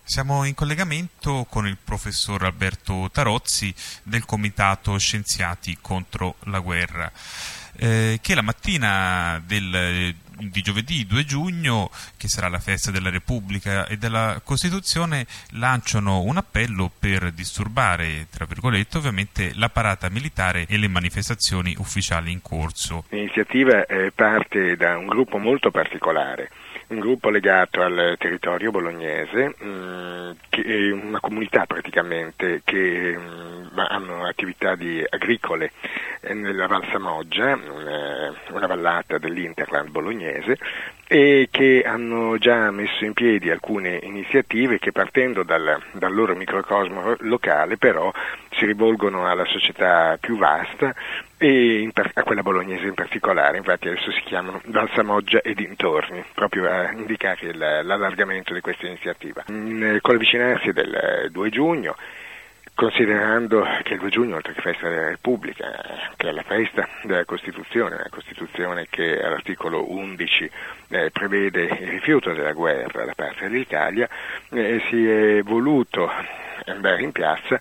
Siamo in collegamento con il professor Alberto Tarozzi del Comitato Scienziati contro la Guerra, che la mattina di giovedì 2 giugno, che sarà la festa della Repubblica e della Costituzione, lanciano un appello per disturbare, tra virgolette, ovviamente, la parata militare e le manifestazioni ufficiali in corso. L'iniziativa parte da un gruppo molto particolare, un gruppo legato al territorio bolognese, che è una comunità praticamente che hanno attività agricole nella Val Samoggia, una vallata dell'Interland bolognese, e che hanno già messo in piedi alcune iniziative che, partendo dal loro microcosmo locale, però si rivolgono alla società più vasta e a quella bolognese in particolare. Infatti adesso si chiamano Val Samoggia e dintorni, proprio a indicare l'allargamento di questa iniziativa. Con l'avvicinarsi del 2 giugno, considerando che il 2 giugno, oltre che festa della Repubblica, che è la festa della Costituzione, la Costituzione che all'articolo 11 prevede il rifiuto della guerra da parte dell'Italia, si è voluto andare in piazza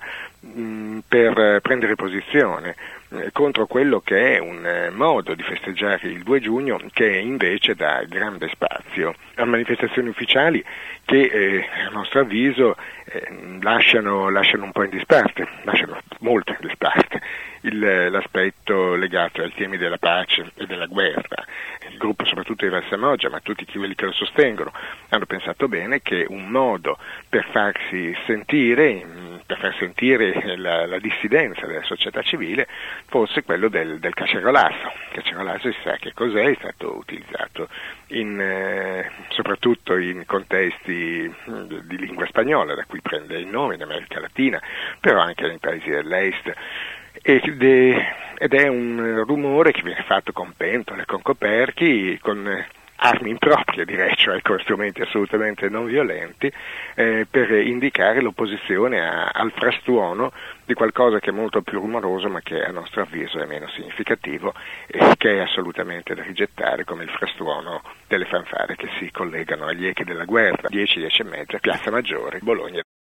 per prendere posizione contro quello che è un modo di festeggiare il 2 giugno che invece dà grande spazio a manifestazioni ufficiali che a nostro avviso lasciano un po' in disparte, lasciano molto in disparte l'aspetto legato ai temi della pace e della guerra. Il gruppo, soprattutto di Val Samoggia, ma tutti quelli che lo sostengono, hanno pensato bene che un modo per farsi sentire, per far sentire la dissidenza della società civile, fosse quello del cacerolazo. Il cacerolazo si sa che cos'è, è stato utilizzato soprattutto in contesti di lingua spagnola, da cui prende il nome in America Latina, però anche nei paesi dell'Est. Ed è un rumore che viene fatto con pentole, con coperchi, con armi improprie, direi, cioè con strumenti assolutamente non violenti, per indicare l'opposizione al frastuono di qualcosa che è molto più rumoroso, ma che a nostro avviso è meno significativo e che è assolutamente da rigettare, come il frastuono delle fanfare che si collegano agli echi della guerra. 10, 10 e mezza, Piazza Maggiore, Bologna.